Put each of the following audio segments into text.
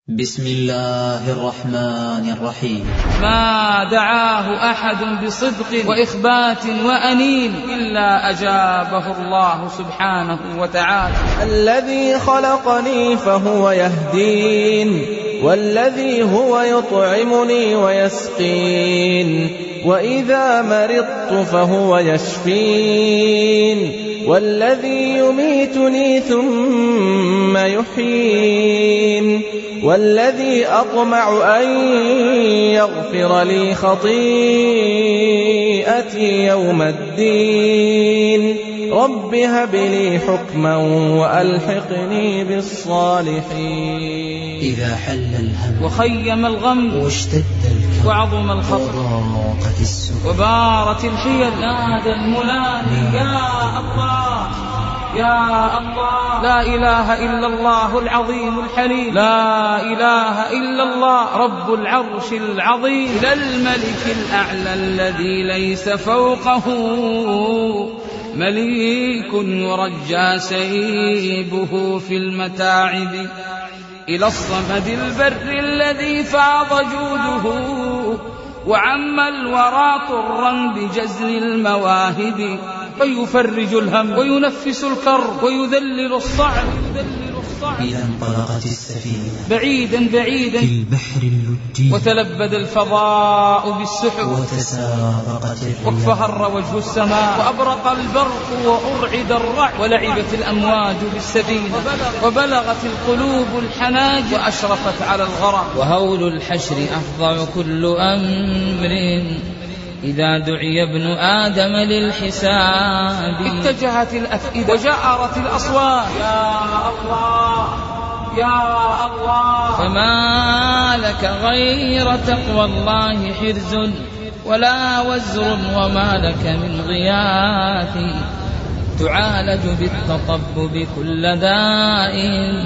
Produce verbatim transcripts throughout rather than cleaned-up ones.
بسم الله الرحمن الرحيم. ما دعاه أحد بصدق وإخبات وأنين إلا أجابه الله سبحانه وتعالى. الذي خلقني فهو يهدين، والذي هو يطعمني ويسقين، وإذا مرضت فهو يشفين، والذي يميتني ثم يحيين، والذي أطمع أن يغفر لي خطيئتي يوم الدين. رب هب لي حكما وألحقني بالصالحين. إذا حل الهم وخيم الغم واشتد الكرب وعظم الخطر وضاقت السبل وبارت الحيل نادى المنادي يا الله يا الله. لا إله إلا الله العظيم الحليم، لا إله إلا الله رب العرش العظيم. إلى الملك الأعلى الذي ليس فوقه مليك يرجى سيبه في المتاعب، إلى الصمد البر الذي فاض جوده وعم الورى طرا بجزل المواهب، ويفرج الهم وينفس الكرب ويذلل الصعب. إذا انطلقت السفينة بعيدا بعيدا في البحر اللجي، وتلبد الفضاء بالسحب، وتسابقت الرياح واكفهر وجه السماء، وأبرق البرق وأرعد الرعد، ولعبت الأمواج بالسفينة، وبلغت القلوب الحناجر، وأشرفت على الغرق. وهول الحشر أفظع كل أمر إذا دعي ابن آدم للحساب. اتجهت الأفئدة وجأرت الأصوات يا الله يا الله. فما لك غير تقوى الله حرز ولا وزر، وما لك من غياث تعالج بالتطبب كل داء،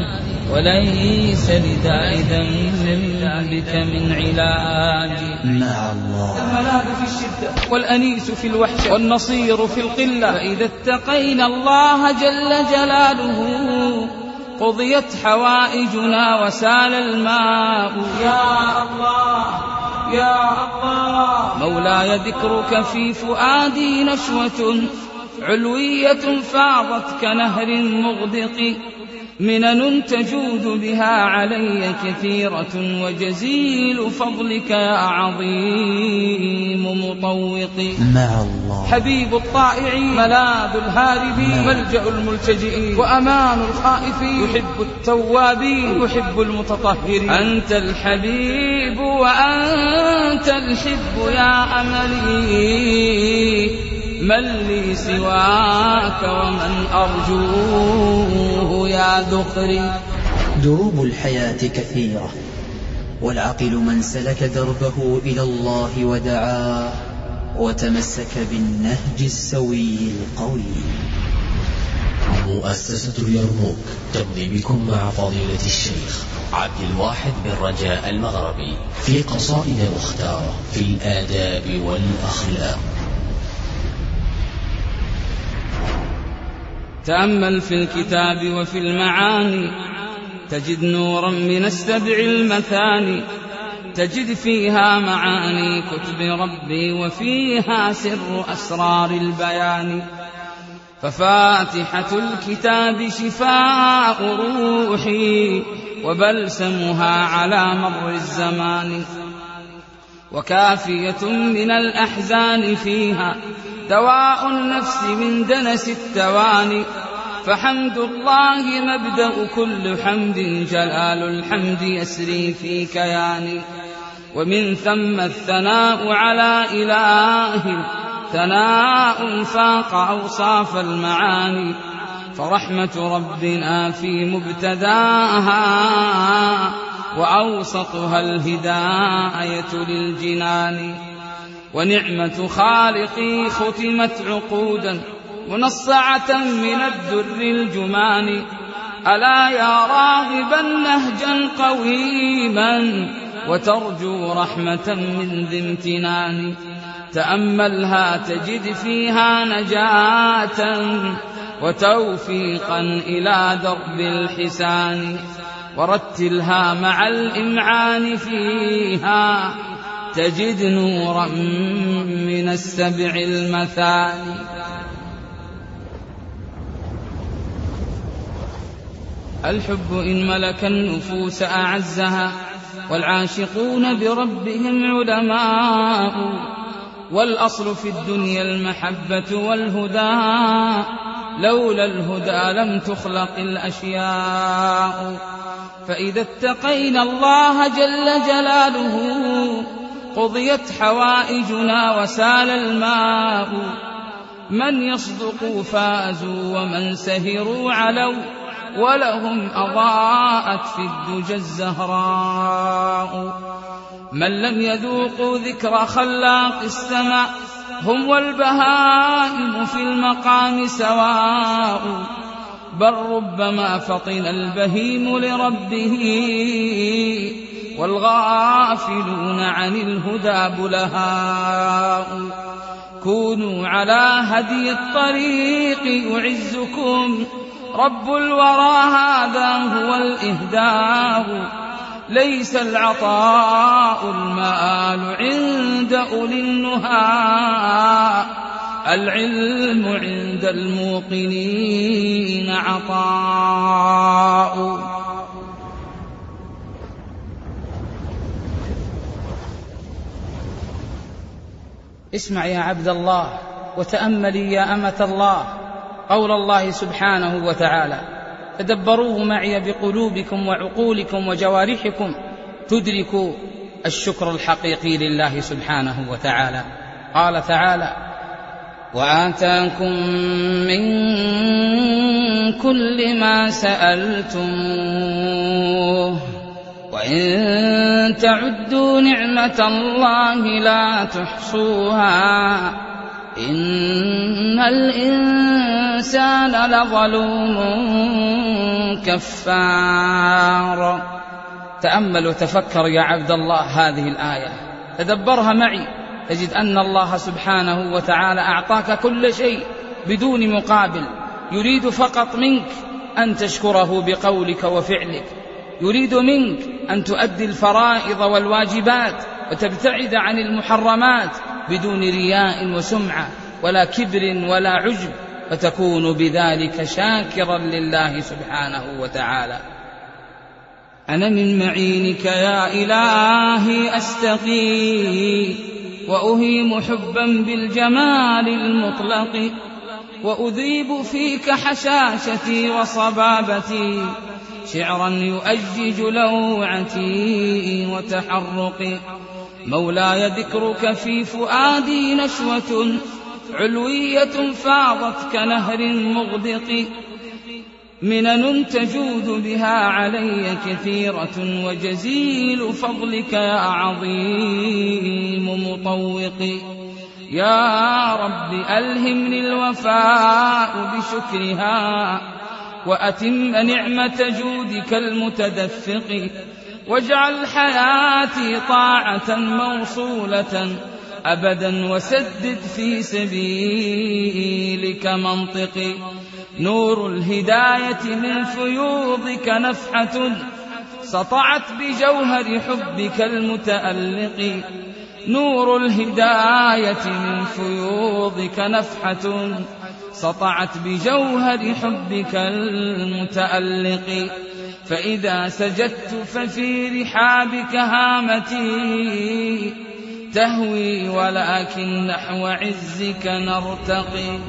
وليس لداء ذنبك من علاج. مع الله الملاذ في الشدة والأنيس في الوحشة والنصير في القلة، فإذا اتقينا الله جل جلاله قضيت حوائجنا وسال الماء. يا الله يا الله. مولاي ذكرك في فؤادي نشوة علوية فاضت كنهر مغدق، منن تجود بها علي كثيرة، وجزيل فضلك يا عظيم مطوق. مع الله حبيب الطائعين، ملاذ الهاربين، ملجأ الملتجئين، وأمان الخائفين، يحب التوابين ويحب المتطهرين. أنت الحبيب وأنت الحب يا أملي، من لي سواك ومن أرجوه يا ذخري. دروب الحياة كثيرة، والعقل من سلك دربه إلى الله ودعاه وتمسك بالنهج السوي القوي. مؤسسة اليرموك تمضي بكم مع فضيلة الشيخ عبد الواحد بن رجاء المغربي في قصائد مختارة في الآداب والأخلاق. تأمل في الكتاب وفي المعاني تجد نورا من السبع المثاني، تجد فيها معاني كتب ربي وفيها سر أسرار البيان. ففاتحة الكتاب شفاء روحي وبلسمها على مر الزمان، وكافية من الأحزان فيها دواء النفس من دنس التواني. فحمد الله مبدأ كل حمد، جلال الحمد يسري في كياني. ومن ثم الثناء على إله، ثناء فاق أوصاف المعاني. فرحمة ربنا في مبتداها، وأوسطها الهداية للجنان. ونعمة خالقي ختمت عقودا منصعة من الدر الجمان. ألا يا راغبا نهجا قويما وترجو رحمة من ذي امتنان، تأملها تجد فيها نجاة وتوفيقا إلى درب الحسان. ورتلها مع الإمعان فيها تجد نورا من السبع المثاني. الحب إن ملك النفوس أعزها، والعاشقون بربهم علماء، والأصل في الدنيا المحبة والهدى، لولا الهدى لم تخلق الأشياء. فإذا اتقينا الله جل جلاله قضيت حوائجنا وسال الماء. من يصدقوا فازوا ومن سهروا علوا، ولهم أضاءت في الدجى الزهراء. من لم يذوقوا ذكر خلاق السماء، هم والبهائم في المقام سواء. بل ربما فطن البهيم لربه، والغافلون عن الهدى بلهاء. كونوا على هدي الطريق يعزكم رب الورى، هذا هو الإهداء. ليس العطاء المآل عند أولي النهى، العلم عند الموقنين عطاء. اسمع يا عبد الله وتأملي يا أمة الله قول الله سبحانه وتعالى، تدبروه معي بقلوبكم وعقولكم وجوارحكم تدركوا الشكر الحقيقي لله سبحانه وتعالى. قال تعالى: وآتاكم من كل ما سألتموه وإن تعدوا نعمة الله لا تحصوها إن الإنسان لظلوم كفار. تأمل وتفكر يا عبد الله هذه الآية، تدبرها معي، تجد أن الله سبحانه وتعالى أعطاك كل شيء بدون مقابل، يريد فقط منك أن تشكره بقولك وفعلك، يريد منك أن تؤدي الفرائض والواجبات وتبتعد عن المحرمات بدون رياء وسمعة ولا كبر ولا عجب، فتكون بذلك شاكرا لله سبحانه وتعالى. أنا من معينك يا إلهي أستقي، وأهيم حبا بالجمال المطلق، وأذيب فيك حشاشتي وصبابتي، شعرا يؤجج لوعتي وتحرقي. مولاي ذكرك في فؤادي نشوة علوية فاضت كنهر مغدق، منن تجود بها علي كثيرة، وجزيل فضلك يا عظيم مطوق. يا رب ألهمني الوفاء بشكرها، وأتم نعمة جودك المتدفق، واجعل حياتي طاعة موصولة أبدا، وسدد في سبيلك منطقي. نور الهداية من فيوضك نفحة سطعت بجوهر حبك المتألق، نور الهداية من فيوضك نفحة سطعت بجوهر حبك المتألق. فإذا سجدت ففي رحابك هامتي تهوي، ولكن نحو عزك نرتقي.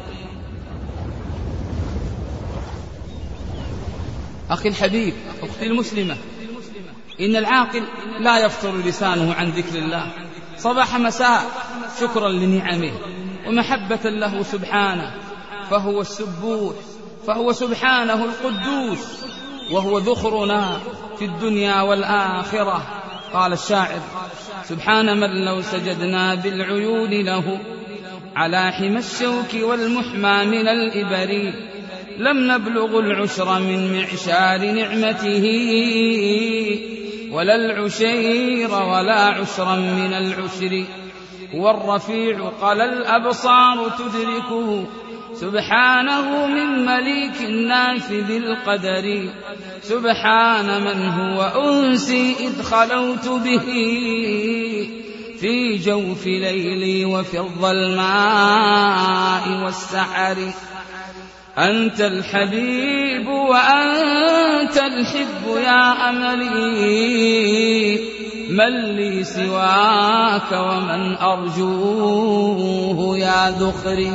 أخي الحبيب، أختي المسلمة، إن العاقل لا يفطر لسانه عن ذكر الله صباح مساء، شكرا لنعمه ومحبة له سبحانه، فهو السبوح، فهو سبحانه القدوس، وهو ذخرنا في الدنيا والآخرة. قال الشاعر: سبحان من لو سجدنا بالعيون له على حمى الشوك والمحمى من الإبر، لم نبلغ العشر من معشار نعمته، ولا العشير ولا عشرا من العشر. هو الرفيع قال الأبصار تدركه، سبحانه من مليك نافذ القدر، سبحان من هو أنسي إذ خلوت به في جوف ليلي وفي الظلماء والسحر. أنت الحبيب وأنت الحب يا أملي، من لي سواك ومن أرجوه يا ذخري.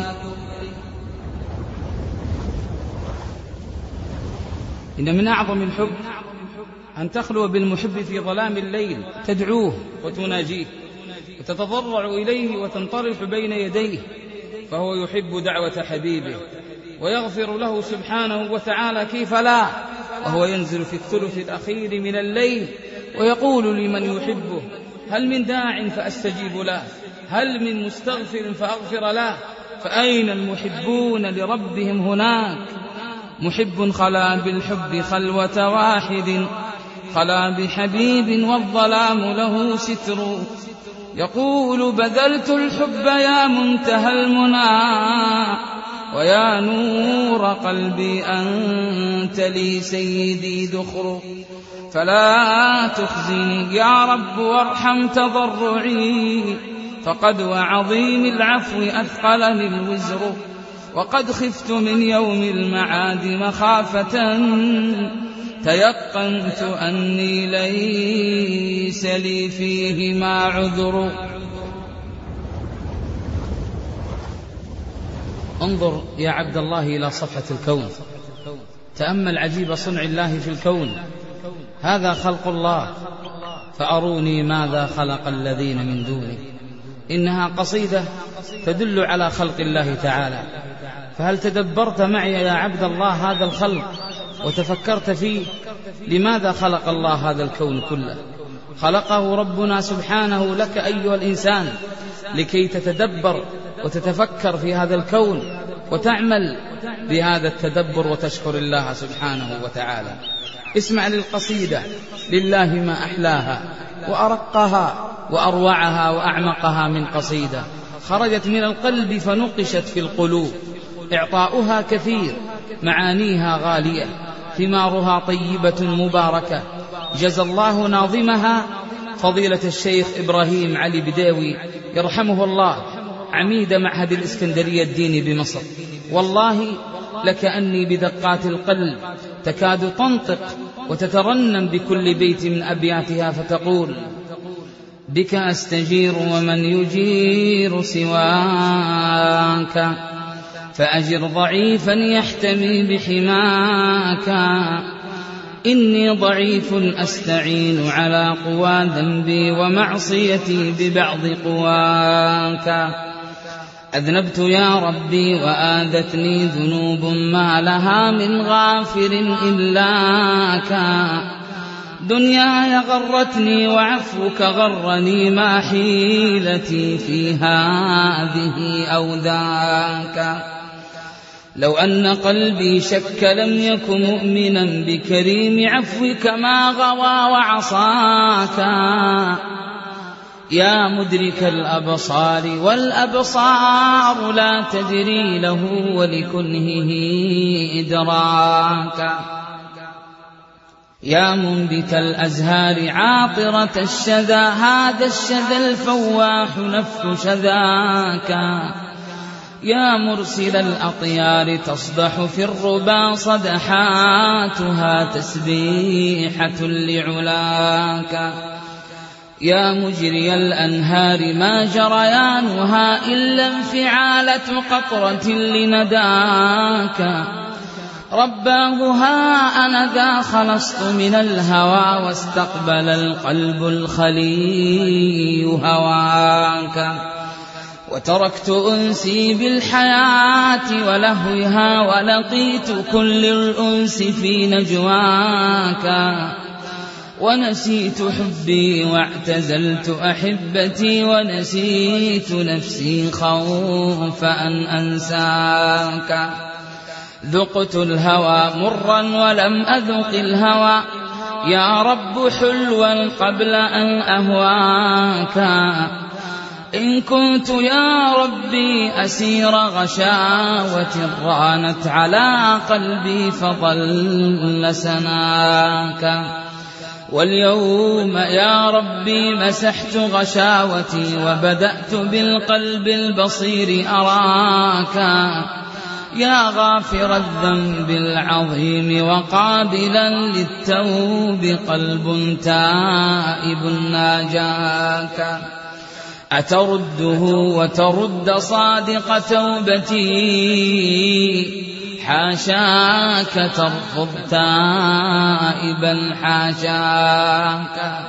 إن من أعظم الحب أن تخلو بالمحب في ظلام الليل، تدعوه وتناجيه وتتضرع إليه وتنطرح بين يديه، فهو يحب دعوة حبيبه ويغفر له سبحانه وتعالى، كيف لا، وهو ينزل في الثلث الأخير من الليل ويقول لمن يحبه: هل من داع فأستجيب له، هل من مستغفر فأغفر له. فأين المحبون لربهم هناك؟ محب خلا بالحب خلوة واحد، خلا بحبيب والظلام له ستر، يقول: بذلت الحب يا منتهى المنى، ويا نور قلبي أنت لي سيدي ذخر. فلا تخزني يا رب وارحم تضرعي، فقد وعظيم العفو أثقلني الوزر، وقد خفت من يوم المعاد مخافة، تيقنت أني ليس لي فيهما عذر. انظر يا عبد الله إلى صفحة الكون، تأمل عجيب صنع الله في الكون. هذا خلق الله، فأروني ماذا خلق الذين من دونه. إنها قصيدة تدل على خلق الله تعالى. فهل تدبرت معي يا عبد الله هذا الخلق وتفكرت فيه؟ لماذا خلق الله هذا الكون كله؟ خلقه ربنا سبحانه لك أيها الإنسان لكي تتدبر وتتفكر في هذا الكون وتعمل بهذا التدبر وتشكر الله سبحانه وتعالى. اسمع للقصيدة: لله ما أحلاها وأرقها وأروعها وأعمقها من قصيدة خرجت من القلب فنقشت في القلوب. إعطاؤها كثير، معانيها غالية، ثمارها طيبة مباركة. جزى الله ناظمها فضيلة الشيخ إبراهيم علي بداوي يرحمه الله، عميد معهد الإسكندرية الديني بمصر. والله لكأني بدقات القلب تكاد تنطق وتترنم بكل بيت من أبياتها، فتقول: بك أستجير ومن يجير سواك، فأجر ضعيفا يحتمي بحماك، إني ضعيف أستعين على قوى ذنبي ومعصيتي ببعض قواك. أذنبت يا ربي وآذتني ذنوب ما لها من غافر إلاك، دنياي غرتني وعفوك غرني، ما حيلتي في هذه أو ذاك. لو أن قلبي شك لم يكن مؤمنا بكريم عفوك ما غوى وعصاك، يا مدرك الأبصار والأبصار لا تدري له ولكنهه إدراكا، يا منبت الأزهار عاطرة الشذا، هذا الشذا الفواح نفث شذاك، يا مرسل الأطيار تصدح في الربا صدحاتها تسبيحة لعلاك، يا مجري الأنهار ما جريانها إلا انفعالة قطرة لنداك، رباه ها أنا ذا خلصت من الهوى واستقبل القلب الخلي هواك، وتركت أنسي بالحياة ولهوها ولقيت كل الأنس في نجواك، ونسيت حبي واعتزلت أحبتي ونسيت نفسي خوف أن أنساك، ذقت الهوى مرا ولم أذق الهوى يا رب حلوا قبل أن أهواك، إن كنت يا ربي أسير غشاوة رانت على قلبي فضل سناك، واليوم يا ربي مسحت غشاوتي وبدأت بالقلب البصير أراك، يا غافر الذنب العظيم وقابلا للتوب قلب تائب ناجاك، أترده وترد صادق توبتي حاشاك ترفض تائبا حاشاك.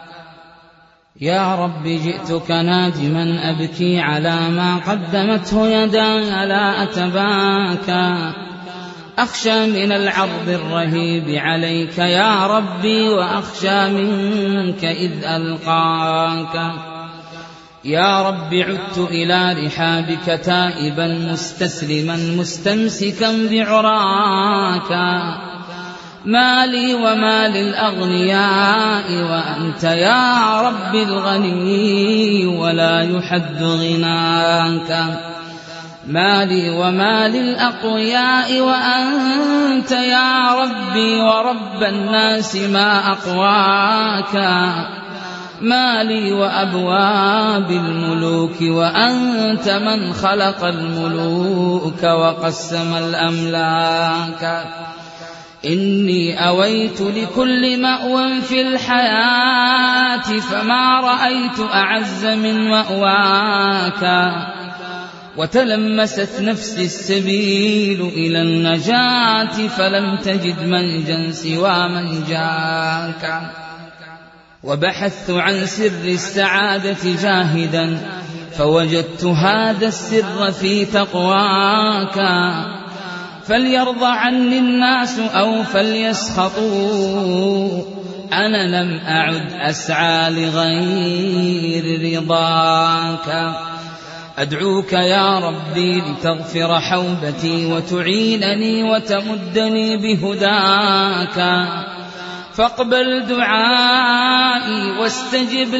يا رب جئتك نادما أبكي على ما قدمته يداي لا أتباكى، أخشى من العرض الرهيب عليك يا ربي وأخشى منك إذ ألقاك. يا رب عدت إلى رحابك تائبا مستسلما مستمسكا بعراك، ما لي وما للأغنياء وأنت يا رب الغني ولا يحد غناك، ما لي وما للأقوياء وأنت يا ربي ورب الناس ما أقواك، ما لي وأبواب الملوك وأنت من خلق الملوك وقسم الأملاك. إني أويت لكل مأوى في الحياة فما رأيت أعز من مأواك، وتلمست نفسي السبيل إلى النجاة فلم تجد منجا سوى من جاك، وبحثت عن سر السعادة جاهدا فوجدت هذا السر في تقواك، فليرضى عني الناس أو فليسخطوا أنا لم أعد أسعى لغير رضاك. أدعوك يا ربي لتغفر حوبتي وتعينني وتمدني بهداك، فاقبل دعائي واستجب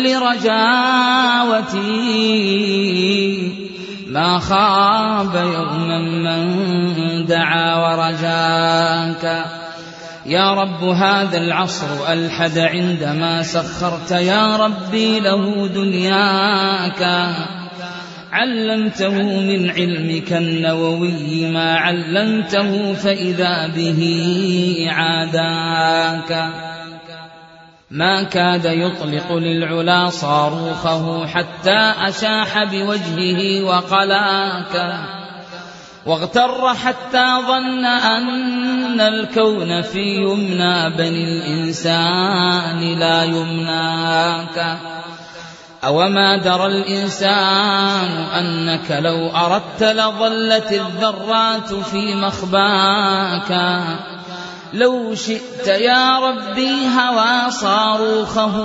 لرجاوتي، ما خاب يوما من دعا ورجاك. يا رب هذا العصر ألحد عندما سخرت يا ربي له دنياك، علمته من علمك النووي ما علمته فإذا به عاداك، ما كاد يطلق للعلا صاروخه حتى أشاح بوجهه وقلاك، واغتر حتى ظن أن الكون في يمنى بني الإنسان لا يمناك، أوما درى الإنسان أنك لو أردت لظلت الذرات في مخباك، لو شئت يا ربي هوى صاروخه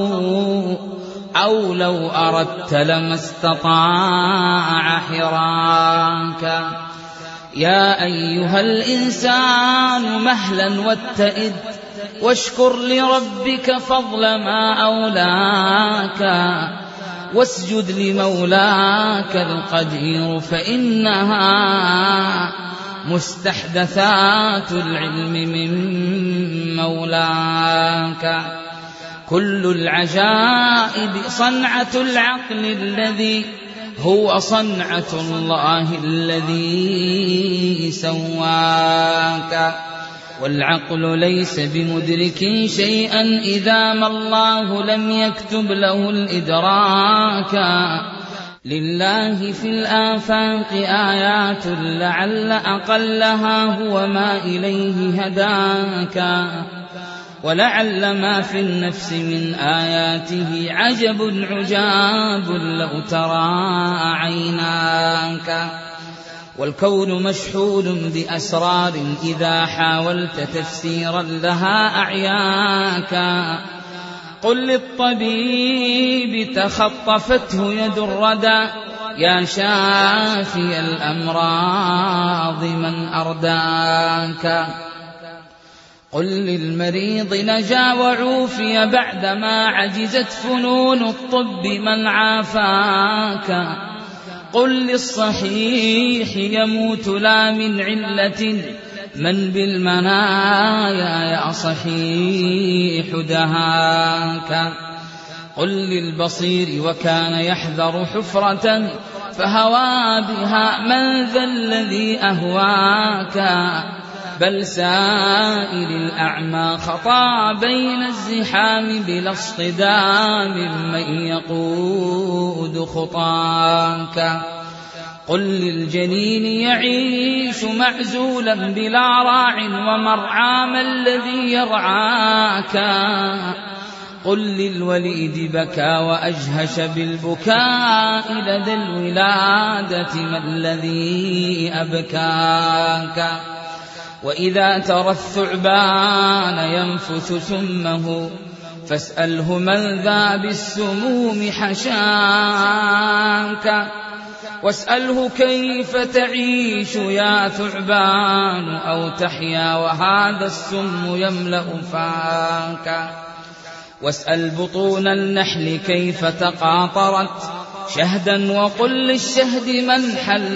أو لو أردت لما استطاع حراك. يا أيها الإنسان مهلا واتئد واشكر لربك فضل ما أولاك، واسجد لمولاك القدير فإنها مستحدثات العلم من مولاك. كل العجائب صنعة العقل الذي هو صنعة الله الذي سواك، والعقل ليس بمدرك شيئا إذا ما الله لم يكتب له الإدراك. لله في الآفاق آيات لعل أقلها هو ما إليه هداك، ولعل ما في النفس من آياته عجب عجاب لو ترى عيناك. والكون مشحون بأسرار إذا حاولت تفسيرا لها أعياك. قل للطبيب تخطفته يد الردى يا شافي الأمراض من أرداك. قل للمريض نجا وعوفي بعدما عجزت فنون الطب من عافاك. قل للصحيح يموت لا من علة من بالمنايا يا صحيح دهاك. قل للبصير وكان يحذر حفرة فهوى بها من ذا الذي أهواك. بل سائل الأعمى خطا بين الزحام بلا اصطدام من يقود خطاك. قل للجنين يعيش معزولا بلا راع ومرعى ما الذي يرعاك. قل للوليد بكى وأجهش بالبكاء لدى الولادة ما الذي أبكاك. وإذا ترى الثعبان ينفث سمه فاسأله من ذا بالسموم حشاك. واسأله كيف تعيش يا ثعبان أو تحيا وهذا السم يملأ فاك. واسأل بطون النحل كيف تقاطرت شهدا وقل للشهد من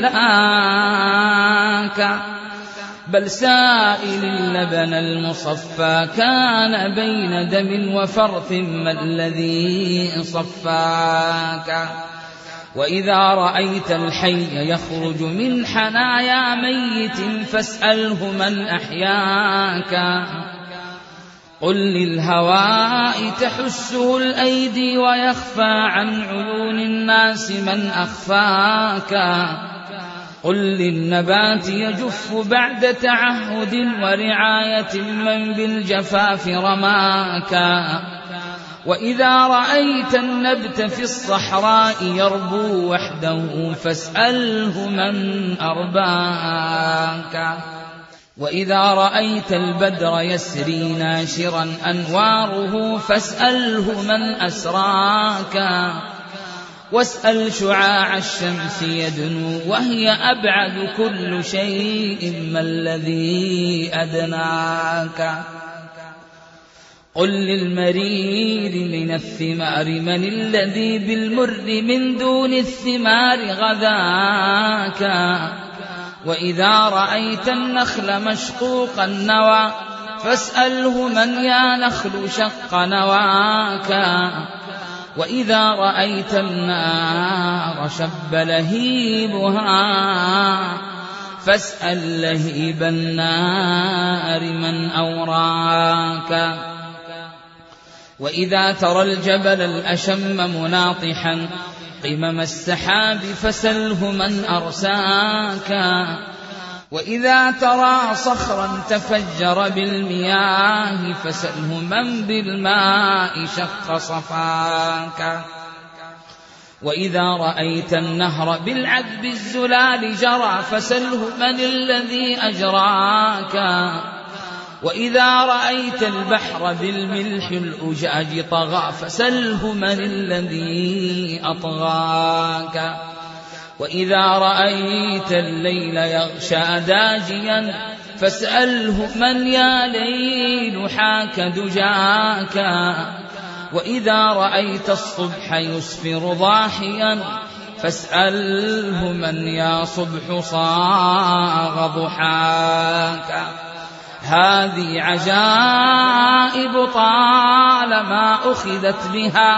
حلاك. بل سائل اللبن المصفى كان بين دم وفرث ما الذي صفاك. وإذا رأيت الحي يخرج من حنايا ميت فاسأله من أحياك. قل للهواء تحسه الأيدي ويخفى عن عيون الناس من أخفاك. قل للنبات يجف بعد تعهد ورعاية من بالجفاف رماك. وإذا رأيت النبت في الصحراء يربو وحده فاسأله من أرباك. وإذا رأيت البدر يسري ناشرا أنواره فاسأله من أسراك. واسأل شعاع الشمس يدنو وهي أبعد كل شيء ما الذي أدناك. قل للمرير من الثمار من الذي بالمر من دون الثمار غذاك. وإذا رأيت النخل مشقوق النوى فاسأله من يا نخل شق نواك. وإذا رأيت النار شب لهيبها فاسأل لهيب النار من أوراك. وإذا ترى الجبل الأشم مناطحا قمم السحاب فسله من أرساك. وإذا ترى صخرا تفجر بالمياه فسله من بالماء شق صفاك. وإذا رأيت النهر بالعذب الزلال جرى فسله من الذي أجراك. وإذا رأيت البحر بالملح الأجاج طغى فسله من الذي أطغاك. وإذا رأيت الليل يغشى داجيا فاسأله من يا ليل حاك دجاك. وإذا رأيت الصبح يسفر ضاحيا فاسأله من يا صبح صاغ ضحاك. هذه عجائب طالما أخذت بها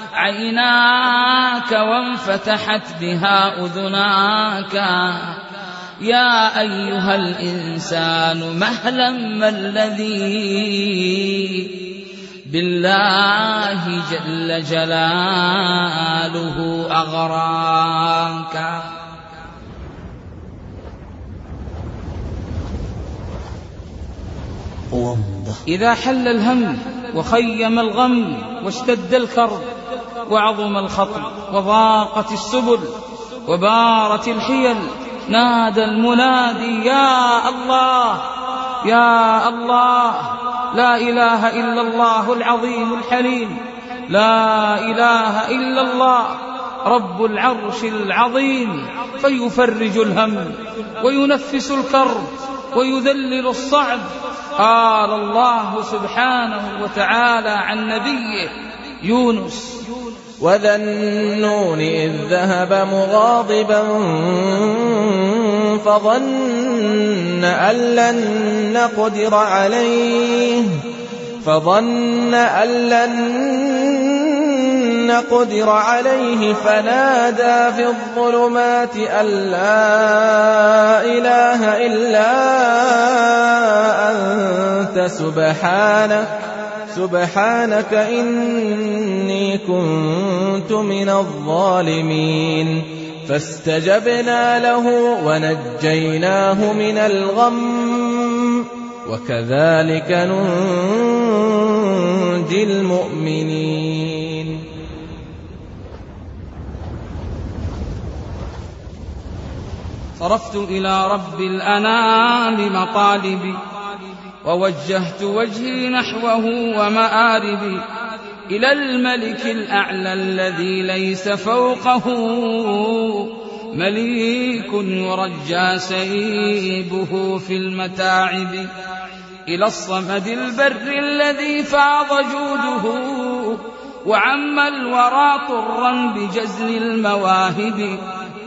عيناك وانفتحت بها أذناك. يا أيها الإنسان مهلا ما الذي بالله جل جلاله أغراك. إذا حل الهم وخيم الغم واشتد الكرب وعظم الخطب وضاقت السبل وبارت الحيل نادى المنادي يا الله يا الله. لا إله إلا الله العظيم الحليم. لا إله إلا الله رب العرش العظيم فيفرج الهم وينفس الكرب ويذلل الصعب. قال الله سبحانه وتعالى عن نبيه يونس: وذا النون إذ ذهب مغاضبا فظن أن لن نقدر عليه فظن أن لن نقدر عليه فنادى في الظلمات أن لا إله إلا أنت سبحانك سبحانك إني كنت من الظالمين. فاستجبنا له ونجيناه من الغم وكذلك ننجي المؤمنين. صرفت إلى رب الأنام مطالبي ووجهت وجهي نحوه ومآربي، إلى الملك الأعلى الذي ليس فوقه مليك يرجى سيبه في المتاعب، إلى الصمد البر الذي فاض جوده وعم الورى طرا بجزل المواهب،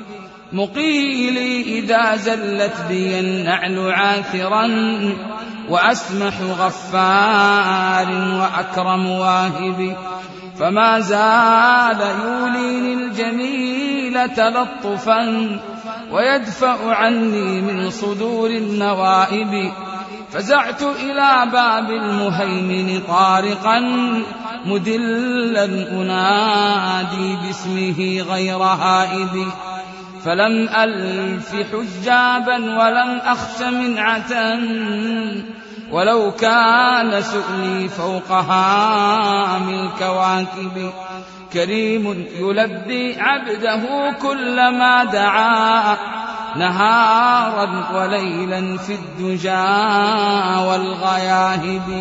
مقيلي إذا زلت بي النعل عاثرا وأسمح غفار وأكرم واهب، فما زال يوليني الجميل تلطفا ويدفع عني من صدور النوائب، فزعت إلى باب المهيمن طارقا مدلا أنادي باسمه غير هائب، فلم ألف حجابا ولم أخش منعة ولو كان سؤلي فوق هام الكواكب، كريم يلبي عبده كلما دعا نهارا وليلا في الدجى والغياهب.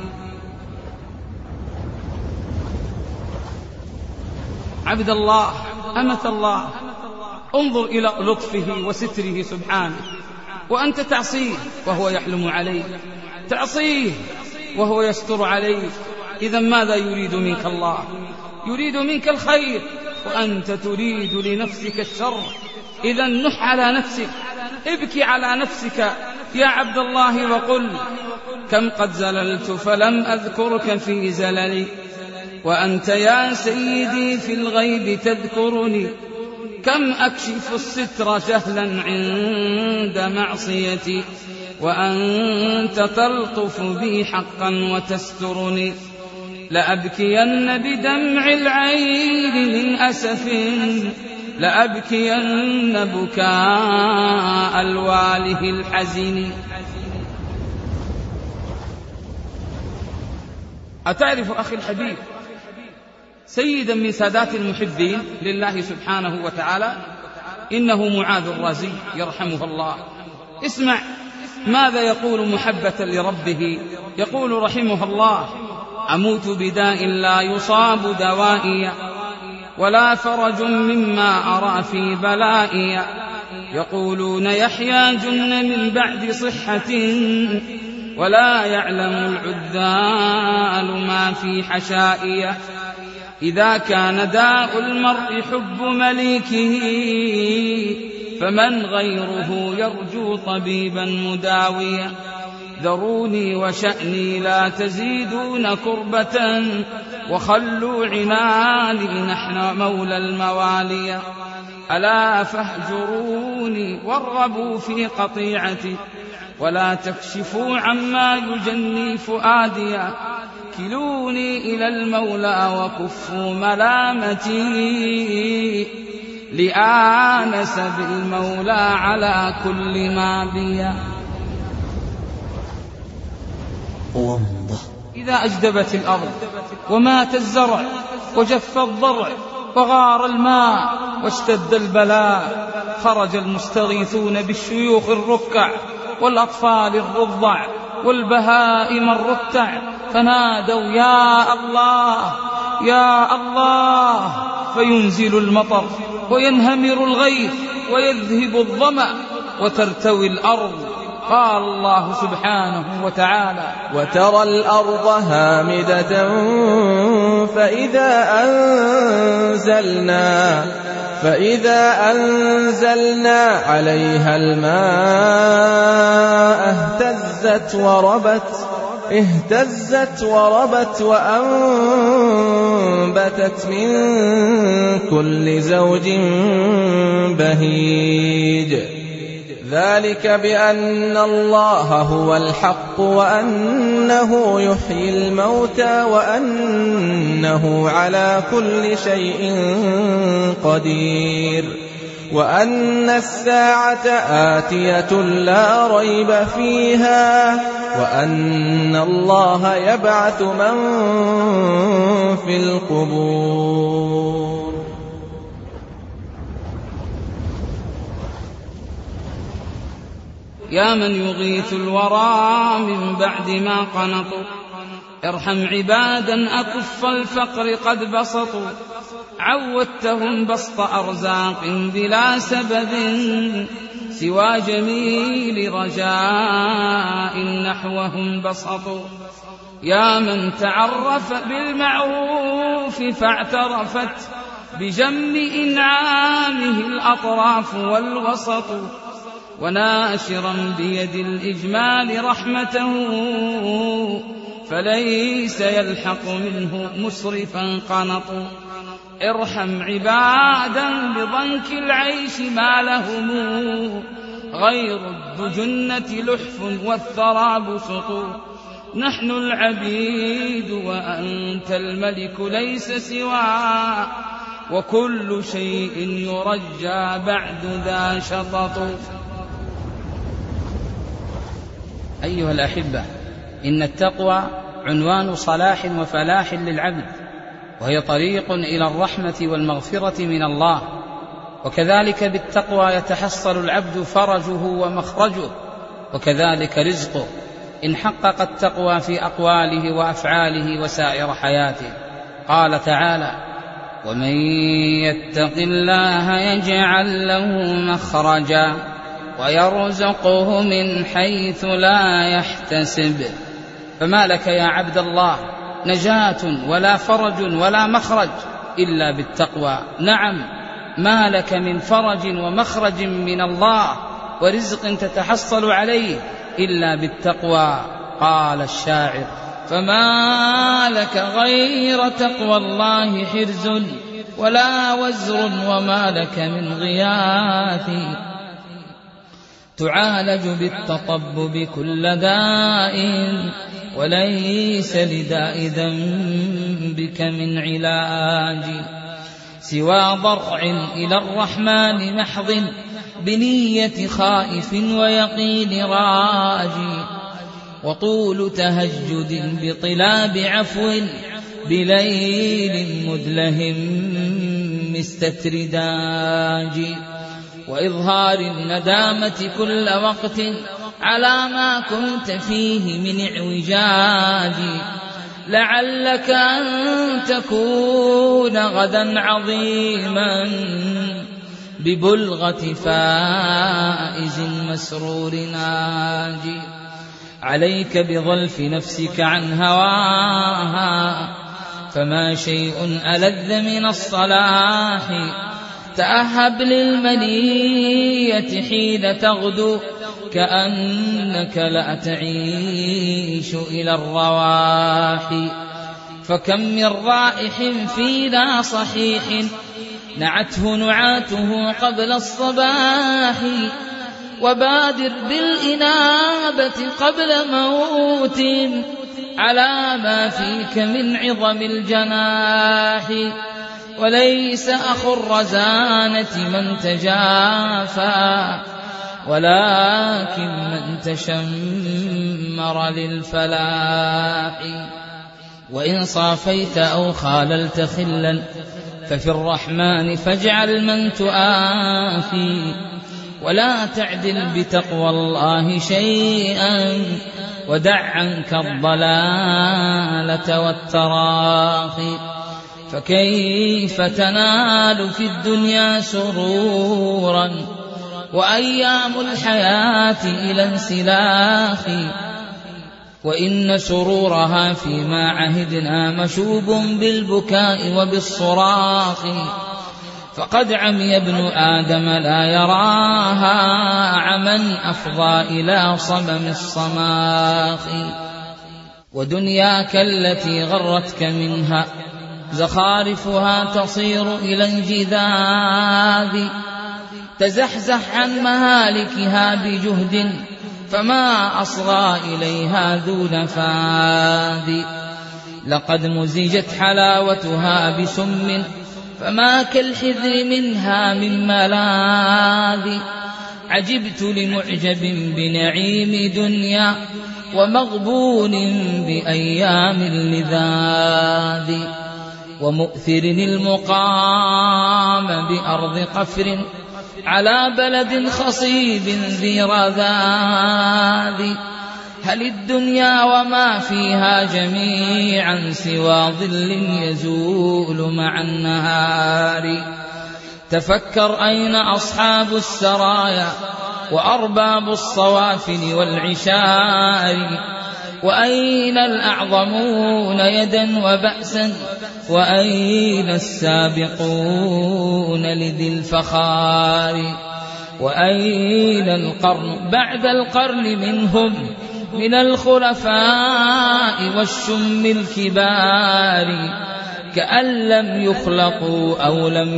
عبد الله أمة الله، انظر إلى لطفه وستره سبحانه، وأنت تعصيه وهو يحلم عليك، تعصيه وهو يستر عليك. إذا ماذا يريد منك الله؟ يريد منك الخير وأنت تريد لنفسك الشر. إذا نح على نفسك، ابكي على نفسك يا عبد الله وقل: كم قد زللت فلم أذكرك في زللي، وأنت يا سيدي في الغيب تذكرني، كم أكشف الستر جهلا عند معصيتي، وأنت تلطف بي حقا وتسترني، لأبكين بدمع العين من أسف، لأبكين بكاء الواله الحزين. أتعرف أخي الحبيب سيدا من سادات المحبين لله سبحانه وتعالى؟ إنه معاذ الرازي يرحمه الله. اسمع ماذا يقول محبة لربه، يقول رحمه الله: أموت بداء لا يصاب دوائي، ولا فرج مما أرى في بلائي، يقولون يحيى جن من بعد صحة، ولا يعلم العذال ما في حشائي، إذا كان داء المرء حب مليكه، فمن غيره يرجو طبيبا مداويا، ذروني وشأني لا تزيدون كربة، وخلوا عناني نحن مولى الموالي، ألا فاهجروني وارغبوا في قطيعتي، ولا تكشفوا عما يجني فؤادي، كلوني إلى المولى وكفوا ملامتي، لآنس بالمولى على كل ما بي. وامضى. إذا أجدبت الأرض ومات الزرع وجف الضرع وغار الماء واشتد البلاء، خرج المستغيثون بالشيوخ الركع والأطفال الرضع والبهائم الرتع، فنادوا: يا الله يا الله فينزل المطر وينهمر الغيث ويذهب الظمأ وترتوي الأرض. قال الله سبحانه وتعالى: وترى الأرض هامدة فإذا أنزلنا فإذا أنزلنا عليها الماء اهتزت وربت اهتزت وربت وأنبتت من كل زوج بهيج. ذلك بأن الله هو الحق وأنه يحيي الموتى وأنه على كل شيء قدير وأن الساعة آتية لا ريب فيها وأن الله يبعث من في القبور. يا من يغيث الورى من بعد ما قنطوا، ارحم عبادا أكف الفقر قد بسطوا، عودتهم بسط أرزاق بلا سبب سوى جميل رجاء نحوهم بسطوا. يا من تعرف بالمعروف فاعترفت بجم إنعامه الأطراف والوسط، وناشرا بيد الإجمال رحمته فليس يلحق منه مسرفا قنط. ارحم عبادا بضنك العيش ما لهم غير الدجنة لحف والثرى بسط. نحن العبيد وأنت الملك ليس سوى، وكل شيء يرجى بعد ذا شطط. أيها الأحبة، إن التقوى عنوان صلاح وفلاح للعبد، وهي طريق إلى الرحمة والمغفرة من الله، وكذلك بالتقوى يتحصل العبد فرجه ومخرجه، وكذلك رزقه إن حقق التقوى في أقواله وأفعاله وسائر حياته. قال تعالى: ومن يتق الله يجعل له مخرجا ويرزقه من حيث لا يحتسب. فما لك يا عبد الله نجاة ولا فرج ولا مخرج إلا بالتقوى. نعم، ما لك من فرج ومخرج من الله ورزق تتحصل عليه إلا بالتقوى. قال الشاعر: فما لك غير تقوى الله حرز ولا وزر وما لك من غياث، تعالج بالتطبب كل داء وليس لداء ذنبك من علاج، سوى ضرع إلى الرحمن محض بنية خائف ويقين راجي، وطول تهجد بطلاب عفو بليل مدلهم مستترداج، وإظهار الندامة كل وقت على ما كنت فيه من اعوجاج، لعلك أن تكون غدا عظيما ببلغة فائز مسرور ناجي. عليك بظلف نفسك عن هواها فما شيء ألذ من الصلاح، تأهب للمنية حين تغدو كأنك لا تعيش إلى الرواح، فكم من رائح فينا صحيح نعته نعاته قبل الصباح، وبادر بالإنابة قبل موت على ما فيك من عظم الجناح، وليس أخو الرزانة من تجافى ولكن من تشمر للفلاح، وإن صافيت أو خاللت خلا ففي الرحمن فاجعل من تؤافي، ولا تعدل بتقوى الله شيئا ودع عنك الضلالة والتراخي، فكيف تنال في الدنيا سرورا وأيام الحياة إلى انسلاخ، وإن سرورها فيما عهدنا مشوب بالبكاء وبالصراخ، فقد عمي ابن آدم لا يراها عمن أفضى إلى صمم الصماخ. ودنياك التي غرتك منها زخارفها تصير إلى انجذاب، تزحزح عن مهالكها بجهد فما أصغى إليها ذو نفاذ. لقد مزجت حلاوتها بسم فما كالحذر منها من ملاذ. عجبت لمعجب بنعيم دنيا ومغبون بأيام اللذاذ، ومؤثر المقام بأرض قفر على بلد خصيب ذي رذاذ. هل الدنيا وما فيها جميعا سوى ظل يزول مع النهار؟ تفكر أين أصحاب السرايا وأرباب الصوافن والعشار، وأين الأعظمون يدا وبأسا، وأين السابقون لذي الفخار، وأين القرن بعد القرن منهم من الخلفاء والشم الكبار، كأن لم يخلقوا أو لم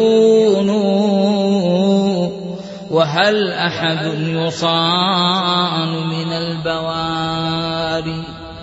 يكونوا، وهل أحد يصان من البواري؟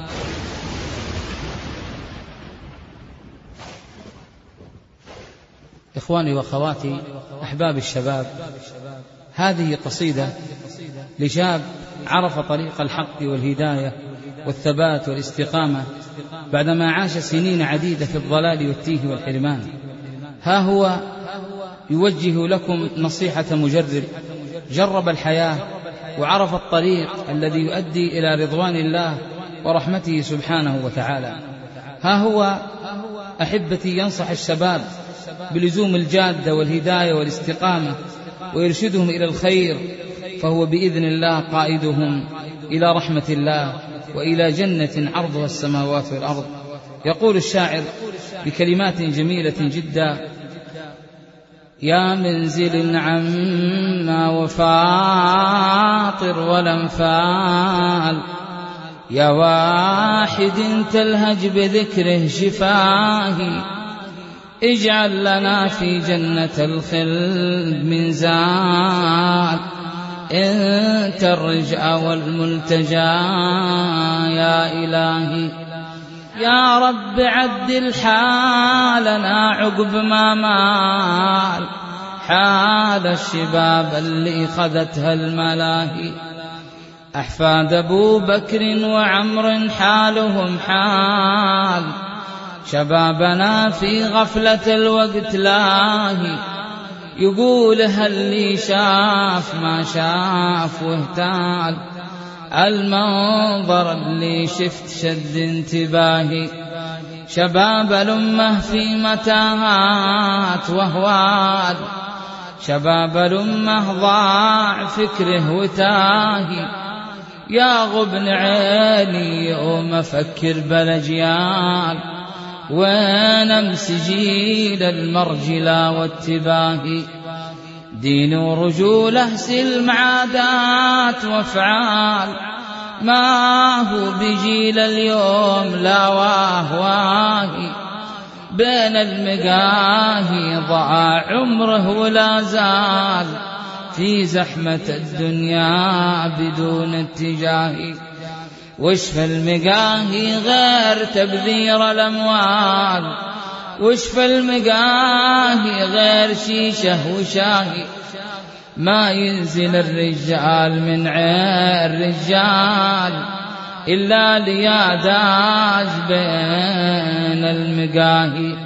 إخواني وأخواتي أحباب الشباب، هذه قصيدة لشاب عرف طريق الحق والهداية والثبات والاستقامة بعدما عاش سنين عديدة في الضلال والتيه والحرمان. ها هو يوجه لكم نصيحة مجرب جرب الحياة وعرف الطريق الذي يؤدي إلى رضوان الله ورحمته سبحانه وتعالى. ها هو أحبتي ينصح الشباب بلزوم الجادة والهداية والاستقامة ويرشدهم إلى الخير، فهو بإذن الله قائدهم إلى رحمة الله وإلى جنة عرضها السماوات والأرض. يقول الشاعر بكلمات جميلة جدا: يا منزل عما وفاطر والأنفال، يا واحد تلهج بذكره شفاهي، اجعل لنا في جنة الخلد من زاد، انت الرجع والملتجى يا إلهي. يا رب عدل حالنا عقب ما مال حال الشباب اللي خذتها الملاهي، أحفاد أبو بكر وعمر حالهم حال شبابنا في غفلة الوقت لاهي، يقول هل لي شاف ما شاف واهتال، المنظر اللي شفت شد انتباهي، شباب الأمة في متاهات وهوال، شباب الأمة ضاع فكره وتاهي، يا غبن عيني يوم أفكر بالأجيال، وين أمس جيل المرجلة والتباهي، دين ورجوله سلم عادات وافعال، ما هو بجيل اليوم لا واهواهي، بين المقاهي ضاع عمره ولا زال في زحمة الدنيا بدون اتجاه، وش في المقاهي غير تبذير الأموال، وش في المقاهي غير شيشة وشاهي، ما ينزل الرجال من عين الرجال إلا لياداج بين المقاهي،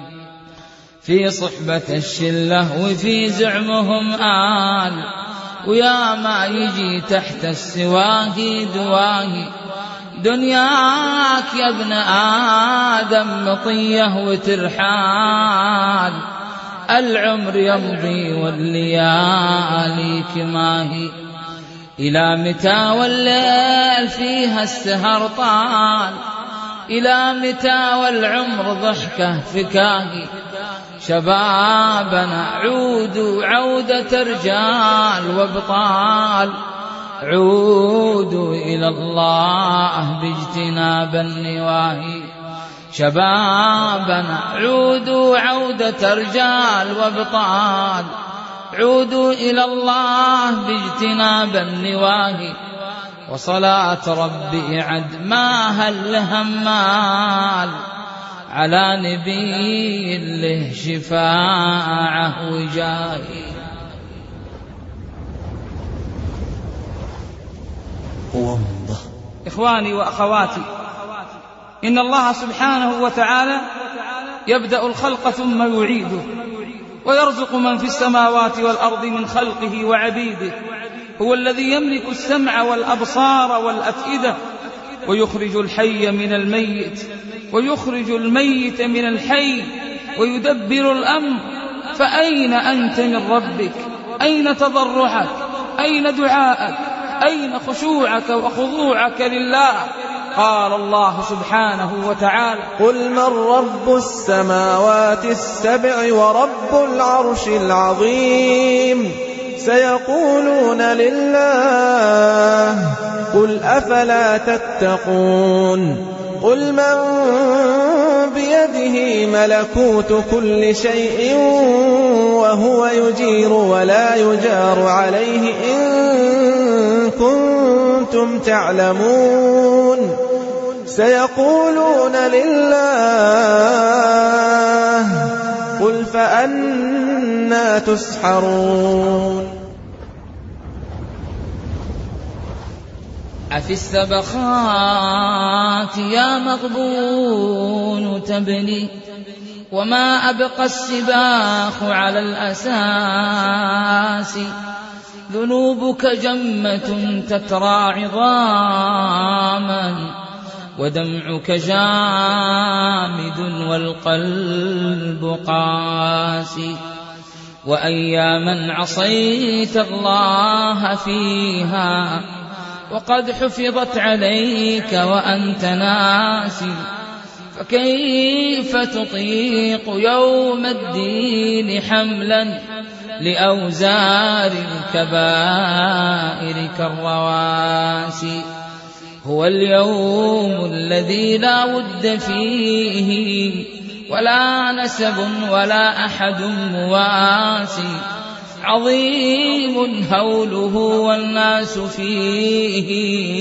في صحبة الشلة وفي زعمهم آل، ويا ما يجي تحت السواهي دواهي، دنياك يا ابن آدم مطية وترحال، العمر يمضي والليالي كماهي، إلى متى والليل فيها السهر طال، إلى متى والعمر ضحكه فكاهي. شبابنا عودوا عودة رجال وابطال، عودوا إلى الله باجتناب النواهي. شبابنا عودوا عودة رجال وابطال، عودوا إلى الله باجتناب النواهي. وصلاة ربي عد ما هل همال، على نبي له شفاعة وجاهي. وامضى. إخواني وأخواتي، إن الله سبحانه وتعالى يبدأ الخلق ثم يعيده، ويرزق من في السماوات والأرض من خلقه وعبيده. هو الذي يملك السمع والأبصار والأفئدة، ويخرج الحي من الميت ويخرج الميت من الحي، ويدبر الأمر. فأين أنت من ربك؟ أين تضرعك؟ أين دعاءك؟ أين خشوعك وخضوعك لله؟ قال الله سبحانه وتعالى: قل من رب السماوات السبع ورب العرش العظيم؟ سيقولون لله، قل أفلا تتقون. قل من بيده ملكوت كل شيء وهو يجير ولا يجار عليه إن كنتم تعلمون. سيقولون لله، قل فأنى تسحرون. أفي السبخات يا مغبون تبني، وما أبقى السباخ على الأساس. ذنوبك جمة تترى عظاما، ودمعك جامد والقلب قاسي. وأياما عصيت الله فيها، وقد حفظت عليك وأنت ناسي. فكيف تطيق يوم الدين حملا لأوزار الكبائر كالرواسي؟ هو اليوم الذي لا ود فيه، ولا نسب ولا أحد مواسي. عظيم هوله والناس فيه،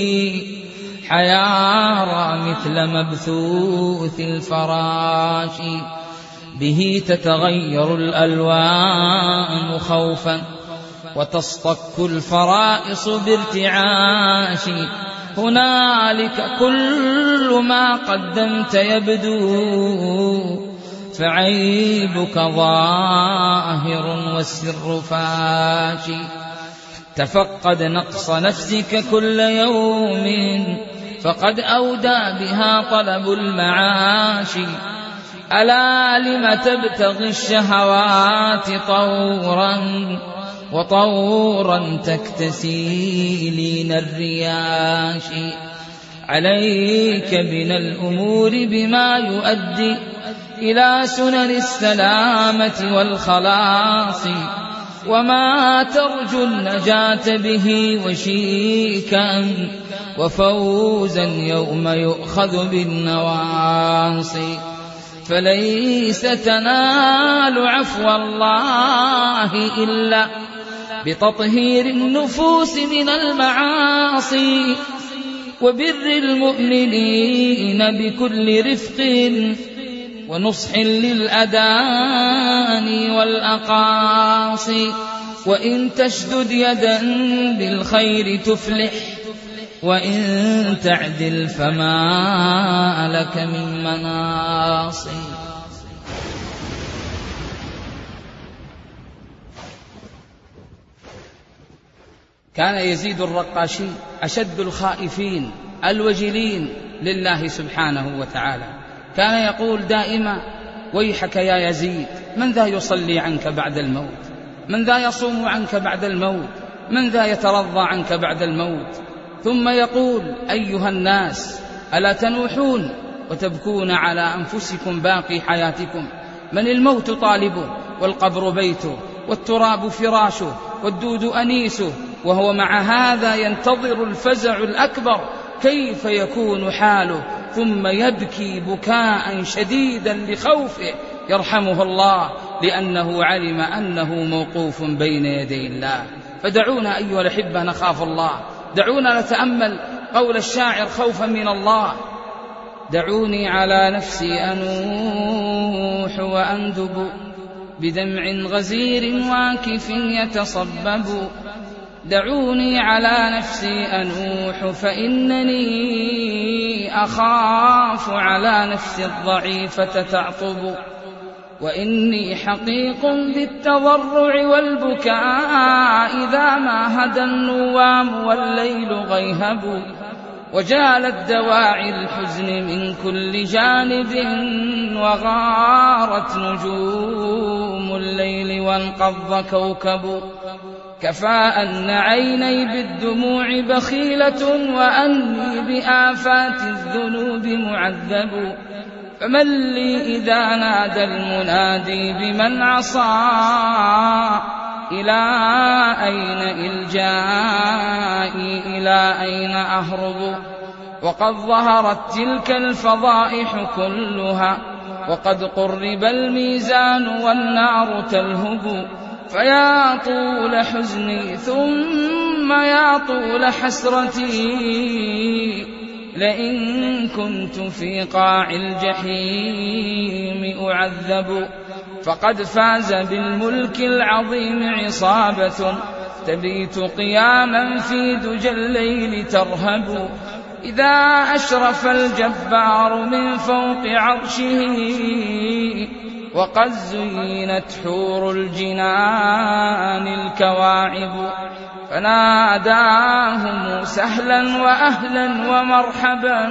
حيارى مثل مبثوث الفراش. به تتغير الألوان خوفا، وتصطك الفرائص بارتعاش. هنالك كل ما قدمت يبدو، فعيبك ظاهر والسر فاشي. تفقد نقص نفسك كل يوم، فقد أودى بها طلب المعاش. ألا لم تبتغي الشهوات طورا، وطورا تكتسيلين الرياش. عليك من الأمور بما يؤدي إلى سنن السلامة والخلاص، وما ترجو النجاة به وشيكا وفوزا يوم يؤخذ بالنواصي. فليس تنال عفو الله إلا بتطهير النفوس من المعاصي، وبر المؤمنين بكل رفق، ونصح للأداني والأقاصي. وإن تشدد يدا بالخير تفلح، وإن تعدل فما لك من مناصي. كان يزيد الرقاشي أشد الخائفين الوجلين لله سبحانه وتعالى. كان يقول دائما: ويحك يا يزيد، من ذا يصلي عنك بعد الموت؟ من ذا يصوم عنك بعد الموت؟ من ذا يترضى عنك بعد الموت؟ ثم يقول: أيها الناس، ألا تنوحون وتبكون على أنفسكم باقي حياتكم؟ من الموت طالبه، والقبر بيته، والتراب فراشه، والدود أنيسه، وهو مع هذا ينتظر الفزع الأكبر، كيف يكون حاله؟ ثم يبكي بكاء شديدا لخوفه، يرحمه الله، لأنه علم أنه موقوف بين يدي الله. فدعونا أيها الأحبة نخاف الله، دعونا نتأمل قول الشاعر خوفا من الله: دعوني على نفسي أنوح وأندب بدمع غزير واكف يتصبب. دعوني على نفسي أنوح فإنني أخاف على نفسي الضعيفة تعطب. وإني حقيق بالتضرع والبكاء إذا ما هدى النوام والليل غيهب. وجالت دواعي الحزن من كل جانب، وغارت نجوم الليل وانقض كوكب. كفى أن عيني بالدموع بخيلة، وأني بآفات الذنوب معذب. فمن لي إذا نادى المنادي بمن عصى؟ إلى أين إلجائي؟ إلى أين أهرب؟ وقد ظهرت تلك الفضائح كلها، وقد قرب الميزان والنار تلهب. فيا طول حزني ثم يا طول حسرتي، لئن كنت في قاع الجحيم أعذب. فقد فاز بالملك العظيم عصابة، تبيت قياما في دجى الليل ترهب. إذا أشرف الجبار من فوق عرشه، وقد زينت حور الجنان الكواعب. فناداهم سهلا وأهلا ومرحبا،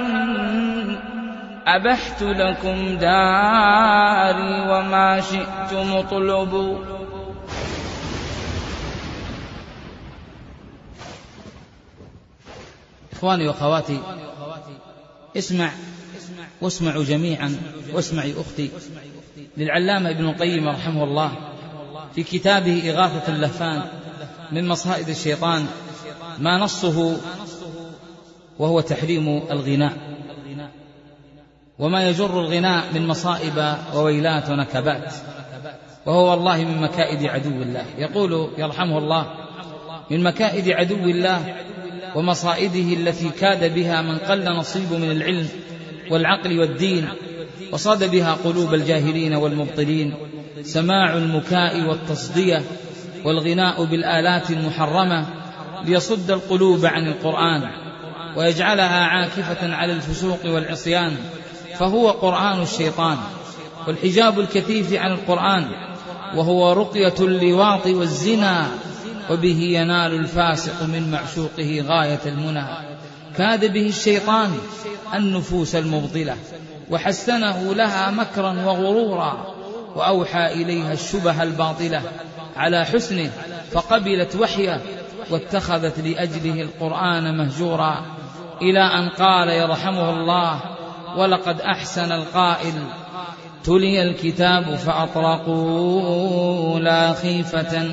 أبحت لكم داري وما شئتم اطلبوا. إخواني وأخواتي، اسمع واسمعوا جميعا، واسمعي أختي، للعلامة ابن القيم رحمه الله في كتابه إغاثة اللهفان من مصائد الشيطان ما نصه وهو تحريم الغناء، وما يجر الغناء من مصائب وويلات ونكبات، وهو والله من مكائد عدو الله. يقول يرحمه الله: من مكائد عدو الله ومصائده التي كاد بها من قل نصيب من العلم والعقل والدين، وصاد بها قلوب الجاهلين والمبطلين، سماع المكاء والتصدية والغناء بالآلات المحرمة ليصد القلوب عن القرآن ويجعلها عاكفة على الفسوق والعصيان، فهو قرآن الشيطان والحجاب الكثيف عن القرآن، وهو رقية اللواط والزنا، وبه ينال الفاسق من معشوقه غاية المنى. كاد به الشيطان النفوس المبطلة، وحسنه لها مكرا وغرورا، وأوحى إليها الشبه الباطلة على حسنه، فقبلت وحيه واتخذت لأجله القرآن مهجورا، إلى أن قال يرحمه الله: ولقد أحسن القائل: تلي الكتاب فأطرقوا لا خيفة،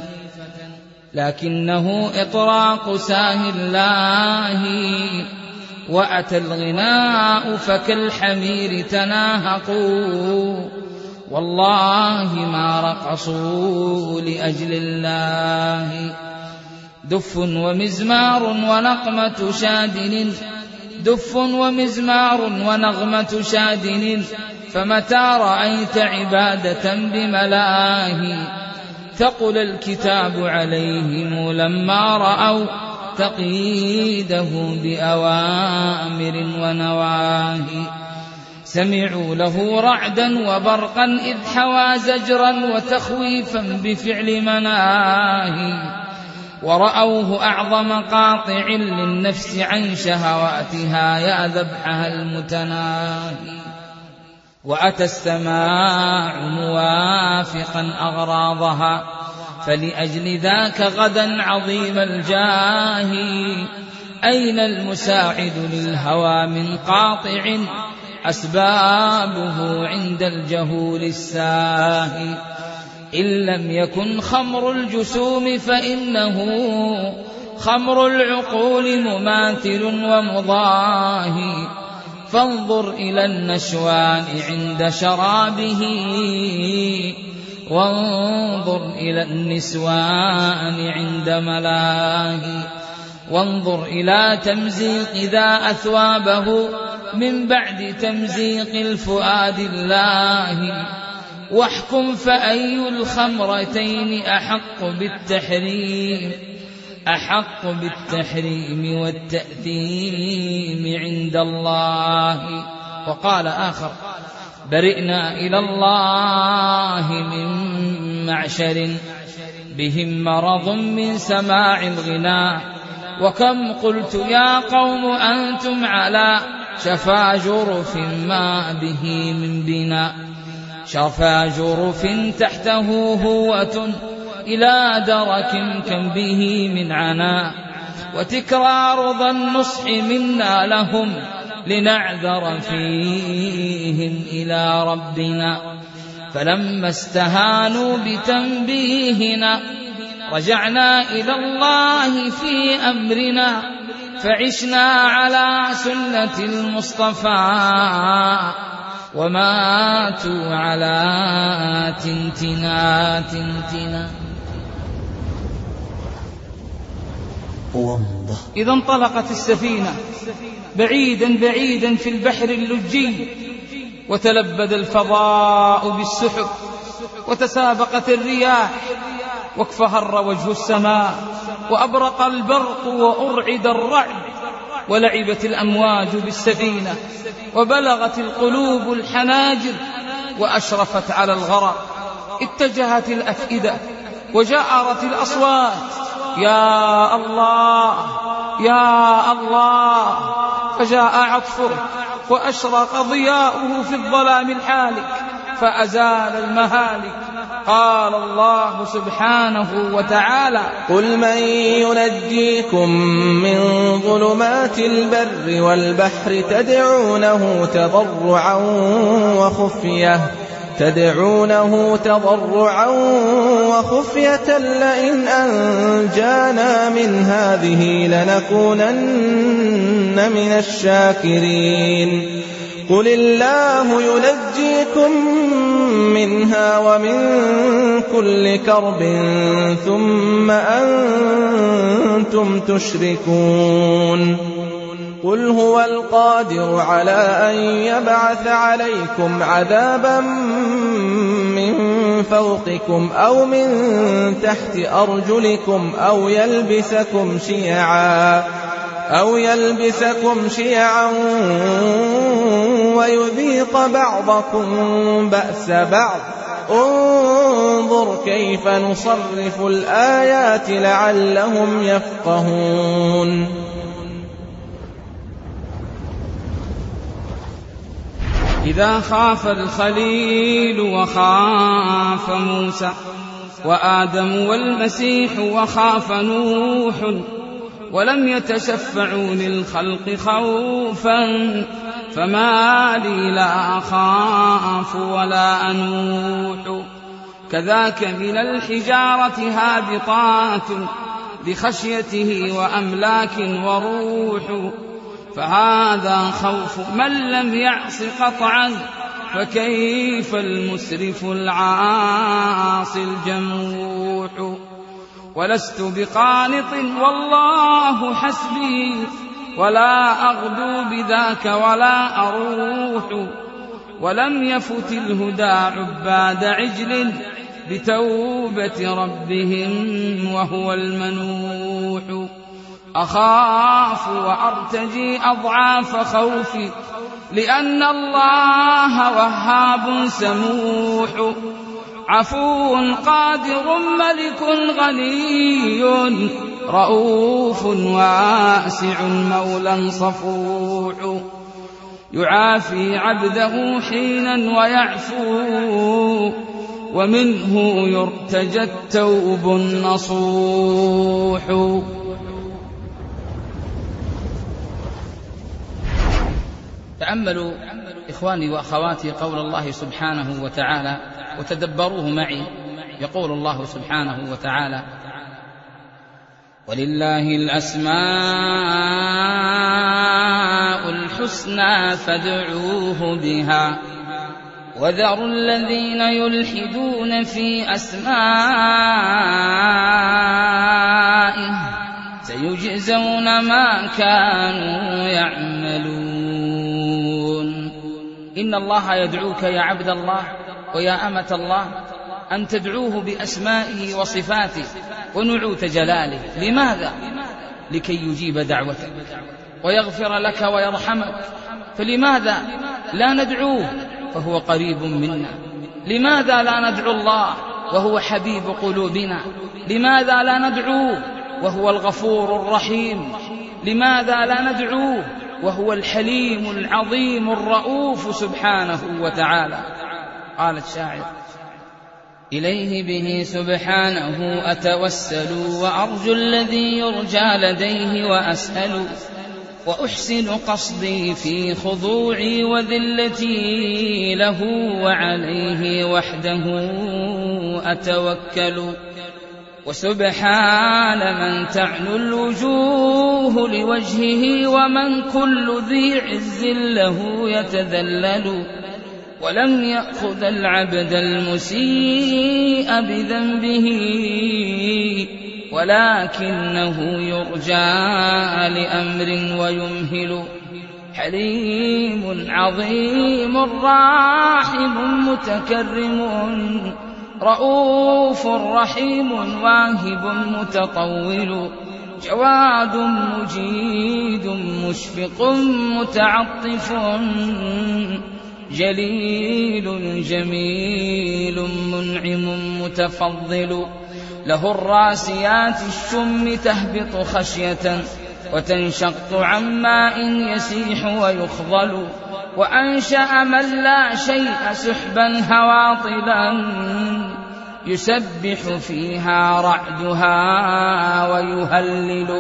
لكنه إطراق ساه الله، وأتى الغناء فكالحمير تناهقوا، والله ما رقصوا لأجل الله. دف ومزمار ونقمة شادن، دف ومزمار ونغمة شادن، فمتى رأيت عبادة بملاهي ثقل الكتاب عليهم لما رأوا تقييده بأوامر ونواهي. سمعوا له رعدا وبرقا إذ حوى زجرا وتخويفا بفعل مناهي، ورأوه أعظم قاطع للنفس عن شهواتها يا ذبحها المتناهي. وأتى السماع موافقا أغراضها فلأجل ذاك غدا عظيم الجاه. أين المساعد للهوى من قاطع أسبابه عند الجهول الساهي. إن لم يكن خمر الجسوم فإنه خمر العقول مماثل ومضاهي. فانظر إلى النشوان عند شرابه وانظر إلى النسوان عند ملاهي. وانظر إلى تمزيق ذا أثوابه من بعد تمزيق الفؤاد الله. واحكم فأي الخمرتين أحق بالتحريم أحق بالتحريم والتأثيم عند الله. وقال آخر برئنا إلى الله من معشر بهم مرض من سماع الغناء. وكم قلت يا قوم أنتم على شفا جرف ما به من بناء. شفا جرف تحته هوة إلى درك كم به من عناء. وتكرار ذا النصح منا لهم لنعذر فيهم إلى ربنا. فلما استهانوا بتنبيهنا رجعنا إلى الله في أمرنا. فعشنا على سنة المصطفى وماتوا على تنتنا تنتنا. إذا انطلقت السفينة بعيدا بعيدا في البحر اللجي وتلبد الفضاء بالسحب وتسابقت الرياح واكفهر وجه السماء وأبرق البرق وأرعد الرعد ولعبت الأمواج بالسفينة وبلغت القلوب الحناجر وأشرفت على الغرق. اتجهت الأفئدة وجأرت الأصوات يا الله يا الله. فجاء عطفه وأشرق ضياؤه في الظلام الحالك فأزال المهالك. قال الله سبحانه وتعالى قل من ينجيكم من ظلمات البر والبحر تدعونه تضرعا وخفية تدعونه تضرعا وخفية لئن أنجانا من هذه لنكونن من الشاكرين. قل الله ينجيكم منها ومن كل كرب ثم أنتم تشركون. قل هو القادر على أن يبعث عليكم عذابا من فوقكم أو من تحت أرجلكم أو يلبسكم شيعا أو يلبسكم شيعا ويذيق بعضكم بأس بعض. انظر كيف نصرف الآيات لعلهم يفقهون. إذا خاف الخليل وخاف موسى وآدم والمسيح وخاف نوح ولم يتشفعوا للخلق خوفا فما لي لا أخاف ولا أنوح. كذاك من الحجارة هابطات لخشيته وأملاك وروح. فهذا خوف من لم يعص قطعا فكيف المسرف العاصي الجموح. ولست بقانط والله حسبي ولا أغدو بذاك ولا أروح. ولم يفت الهدى عباد عجل بتوبة ربهم وهو المنوح. أخاف وأرتجي أضعاف خوفي لأن الله وهاب سموح عفو قادر ملك غني رؤوف واسع مولى صفوح يعافي عبده حينا ويعفو ومنه يرتجى التوب النصوح. تأملوا إخواني وأخواتي قول الله سبحانه وتعالى وتدبروه معي. يقول الله سبحانه وتعالى: ولله الأسماء الحسنى فادعوه بها وذروا الذين يلحدون في أسمائه سيجزون ما كانوا يعملون. إن الله يدعوك يا عبد الله ويا أمة الله أن تدعوه بأسمائه وصفاته ونعوت جلاله. لماذا؟ لكي يجيب دعوتك ويغفر لك ويرحمك. فلماذا لا ندعوه فهو قريب منا؟ لماذا لا ندعو الله وهو حبيب قلوبنا؟ لماذا لا ندعوه وهو الغفور الرحيم؟ لماذا لا ندعوه وهو الحليم العظيم الرؤوف سبحانه وتعالى؟ قال الشاعر: إليه به سبحانه أتوسل وأرجو الذي يرجى لديه وأسأل وأحسن قصدي في خضوعي وذلتي له وعليه وحده أتوكل وسبحان من تعلو الوجوه لوجهه ومن كل ذي عز له يتذلل ولم يأخذ العبد المسيء بذنبه ولكنه يرجى لأمر ويمهل حليم عظيم راحم متكرم رؤوف رحيم واهب متطول جواد مجيد مشفق متعطف جليل جميل منعم متفضل له الراسيات الشم تهبط خشية وتنشق عن ماء يسيح ويخضل وأنشأ من لا شيء سحبا هواطلا يسبح فيها رعدها ويهلل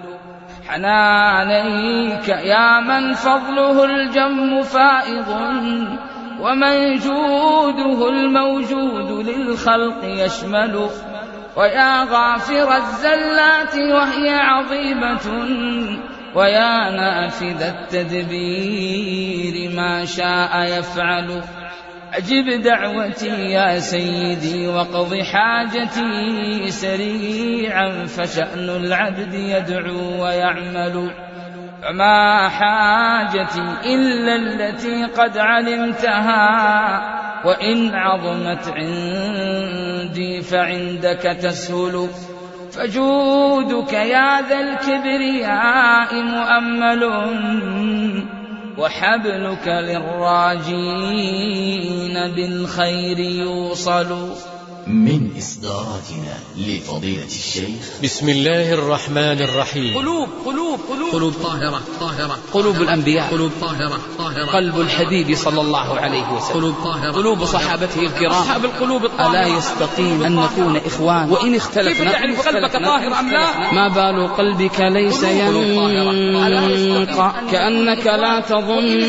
حنانيك يا من فضله الجم فائض ومن جوده الموجود للخلق يشمل ويا غافر الزلات وهي عظيمة ويا نافذ التدبير ما شاء يفعل أجب دعوتي يا سيدي واقض حاجتي سريعا فشأن العبد يدعو ويعمل فما حاجتي إلا التي قد علمتها وإن عظمت عندي فعندك تسهل فجودك يا ذا الكبرياء مؤمل وحبلك للراجين بالخير يوصل. من إصداراتنا لفضيلة الشيخ. بسم الله الرحمن الرحيم. قلوب قلوب قلوب قلوب طاهرة طاهرة قلوب الأنبياء قلوب طاهرة طاهرة قلب الحبيب صلى الله عليه وسلم قلوب طاهرة قلوب صحابته الكرام أصحاب القلوب الطاهرة. ألا يستقيم أن نكون إخوان وإن اختلفنا؟ تعرف قلبك طاهر أم لا؟ ما بال قلبك ليس ينقى كأنك لا تظن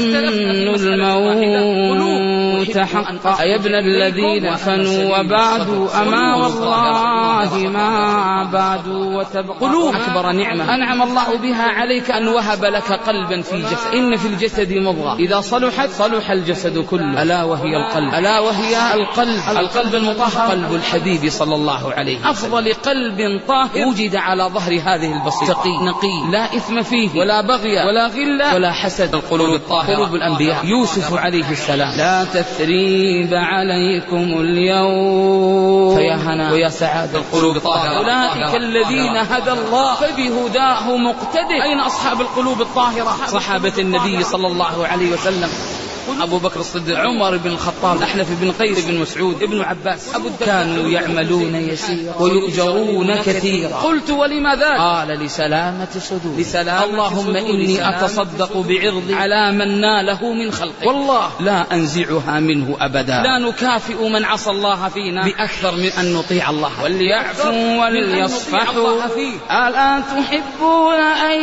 الموت حقا يا ابن الذين فنوا وبعدوا أما والله ما بعدوا وتبقى قلوب أكبر نعمة أنعم الله بها عليك أن وهب لك قلبا في جسد. إن في الجسد مضغة إذا صلحت صلح الجسد كله ألا وهي القلب ألا وهي القلب القلب المطهر قلب الحبيب صلى الله عليه وسلم. أفضل قلب طاهر وجد على ظهر هذه البسيطة تقي نقي لا إثم فيه ولا بغي ولا غل ولا حسد. القلوب الطاهرة قلوب الأنبياء. يوسف عليه السلام: لا تثريب عليكم اليوم فيا هنا ويا سعادة القلوب الطاهرة. أولئك الذين هدى الله فبهداه مقتدر. أين أصحاب القلوب الطاهرة؟ صحابة النبي صلى الله عليه وسلم: أبو بكر الصديق، عمر بن الخطاب، أحنف بن قيس بن مسعود، ابن عباس، أبو الدرداء. كانوا يعملون يسيرا ويؤجرون كثيرا. قلت: ولما ذلك؟ قال: لسلامة صدور. لسلامة اللهم إني أتصدق بعرضي على من ناله من خلقه، والله لا أنزعها منه أبدا. لا نكافئ من عصى الله فينا بأكثر من أن نطيع الله. وليعفوا وليصفحوا. ألا تحبون أن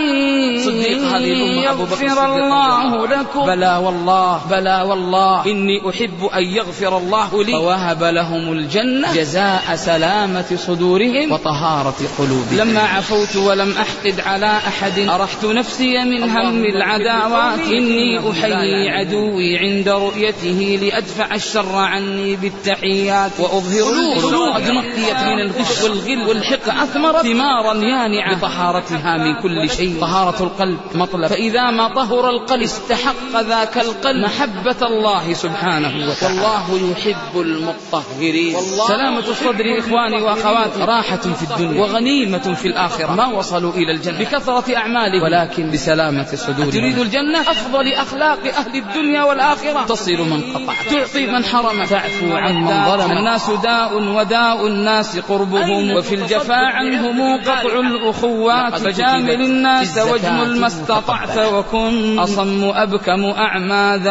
يغفر الله لكم؟ بلى والله، بلى والله إني أحب أن يغفر الله لي. فوهب لهم الجنة جزاء سلامة صدورهم وطهارة قلوبهم. لما عفوت ولم أحقد على أحد أرحت نفسي من هم العداوات. إني أحيي عدوي عند رؤيته لأدفع الشر عني بالتحيات وأظهر القلوب قد نقيت من الغش والغل والحقد أثمرت ثمارا يانعة بطهارتها من كل شيء. طهارة القلب مطلب، فإذا ما طهر القلب استحق ذاك القلب محبة الله سبحانه وتعالى، والله يحب المطهرين. سلامة الصدر إخواني وأخواتي راحة في الدنيا وغنيمة في الآخرة. ما وصلوا إلى الجنة بكثرة أعمالهم ولكن بسلامة صدورهم. تريد الجنة؟ أفضل أخلاق أهل الدنيا والآخرة: تصل من قطع، تعطي من حرم، تعفو عن من ظلم. الناس داء وداء الناس قربهم، وفي الجفاء عنهم قطع الأخوات. فجامل الناس واجمل ما استطعت، وكن أصم أبكم أعمى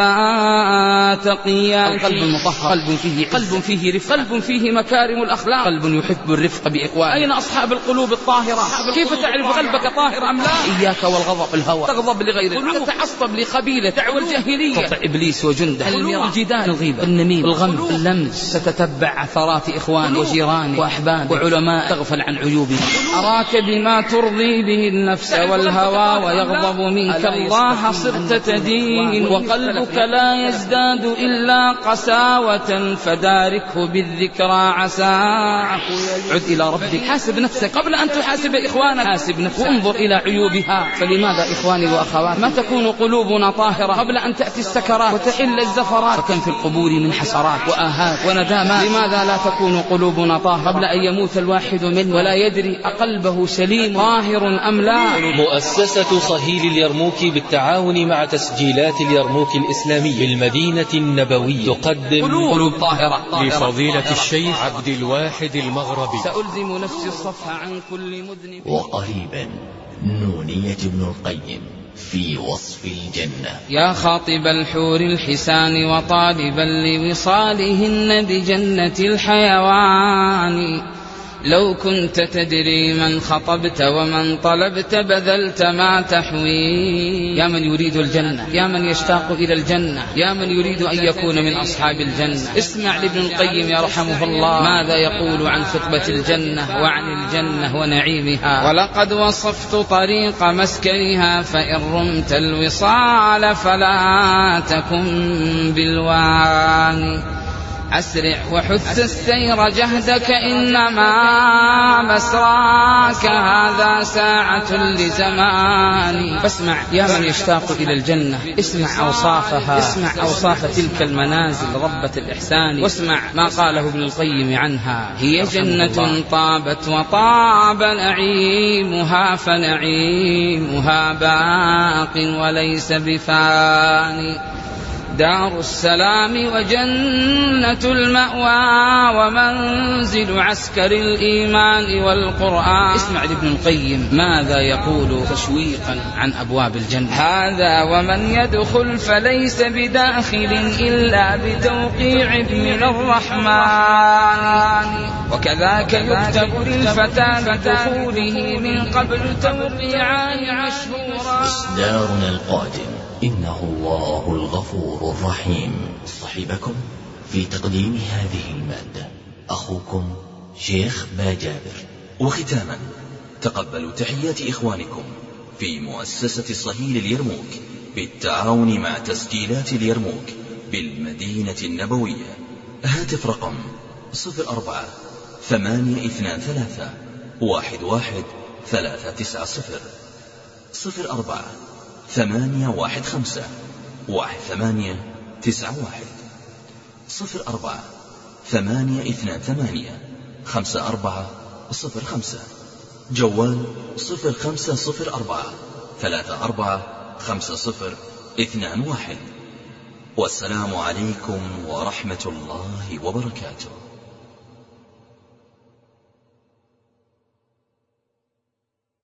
ذا تقيا. القلب المطهر قلب فيه قلب فيه رفق، قلب فيه مكارم الأخلاق، قلب يحب الرفق بإخوانه. أين أصحاب القلوب الطاهرة؟ كيف تعرف قلبك طاهر أم لا؟ إياك والغضب، الهوى، تغضب لغير الله، تتعصب لقبيلة، دعوة الجاهلية، تطع إبليس وجنده، المراء، الجدال، الغيبة، النميم، الغم، اللمس. ستتبع عثرات إخوان وجيران وأحباب وعلماء، تغفل عن عيوبهم. أراك بما ترضي به النفس والهوى ويغضب منك الله صرت تدين، وقلبك لا يزداد إلا قساوة فداركه بالذكرى عسى. عد إلى ربك، حاسب نفسك قبل أن تحاسب إخوانك. حاسب نفسك وانظر إلى عيوبها. فلماذا إخواني وأخواتي ما تكون قلوبنا طاهرة قبل أن تأتي السكرات وتحل الزفرات؟ فكم في القبور من حسرات وآهات وندامات. لماذا لا تكون قلوبنا طاهرة قبل أن يموت الواحد منا ولا يدري أقلبه سليم طاهر أم لا؟ مؤسسة صهيل اليرموك بالتعاون مع تسجيلات اليرموك الإسلامية بالمدينة النبوية تقدم قلوب طاهرة لفضيلة الشيخ عبد الواحد المغربي. سألزم نفسي الصفح عن كل مذنب. وقريبا نونية ابن القيم في وصف الجنة. يا خاطب الحور الحسان وطالبا لوصالهن بجنة الحيوان، لو كنت تدري من خطبت ومن طلبت بذلت ما تحوي. يا من يريد الجنة، يا من يشتاق إلى الجنة، يا من يريد أن يكون من أصحاب الجنة، اسمع لابن القيم يرحمه الله ماذا يقول عن خطبة الجنة وعن الجنة ونعيمها. ولقد وصفت طريق مسكنها، فإن رمت الوصال فلا تكن بالواني. أسرع وحث السير جهدك، إنما مسراك هذا ساعة لزمان. فاسمع يا من يشتاق إلى الجنة، اسمع أوصافها، اسمع أوصاف تلك المنازل ربة الإحسان، واسمع ما قاله ابن القيم عنها. هي جنة طابت وطاب نعيمها، فنعيمها باق وليس بفاني. دار السلام وجنة المأوى، ومنزل عسكر الإيمان والقرآن. اسمع لابن القيم ماذا يقول تشويقا عن أبواب الجنة. هذا ومن يدخل فليس بداخل إلا بتوقيع من الرحمن، وكذاك يكتب للفتى بدخوله من قبل توقيعان مشهورا. إصدارنا القادم إنه الله الغفور الرحيم. صاحبكم في تقديم هذه المادة أخوكم شيخ باجابر. وختاما تقبلوا تحيات إخوانكم في مؤسسة صهيل اليرموك بالتعاون مع تسجيلات اليرموك بالمدينة النبوية. هاتف رقم صفر أربعة ثمانية اثنان ثلاثة واحد واحد ثلاثة تسعة صفر صفر أربعة ثمانية واحد خمسة واحد ثمانية تسعة واحد صفر أربعة ثمانية اثنان ثمانية خمسة أربعة صفر خمسة. جوال صفر خمسة صفر أربعة ثلاثة أربعة خمسة صفر اثنان واحد. والسلام عليكم ورحمة الله وبركاته.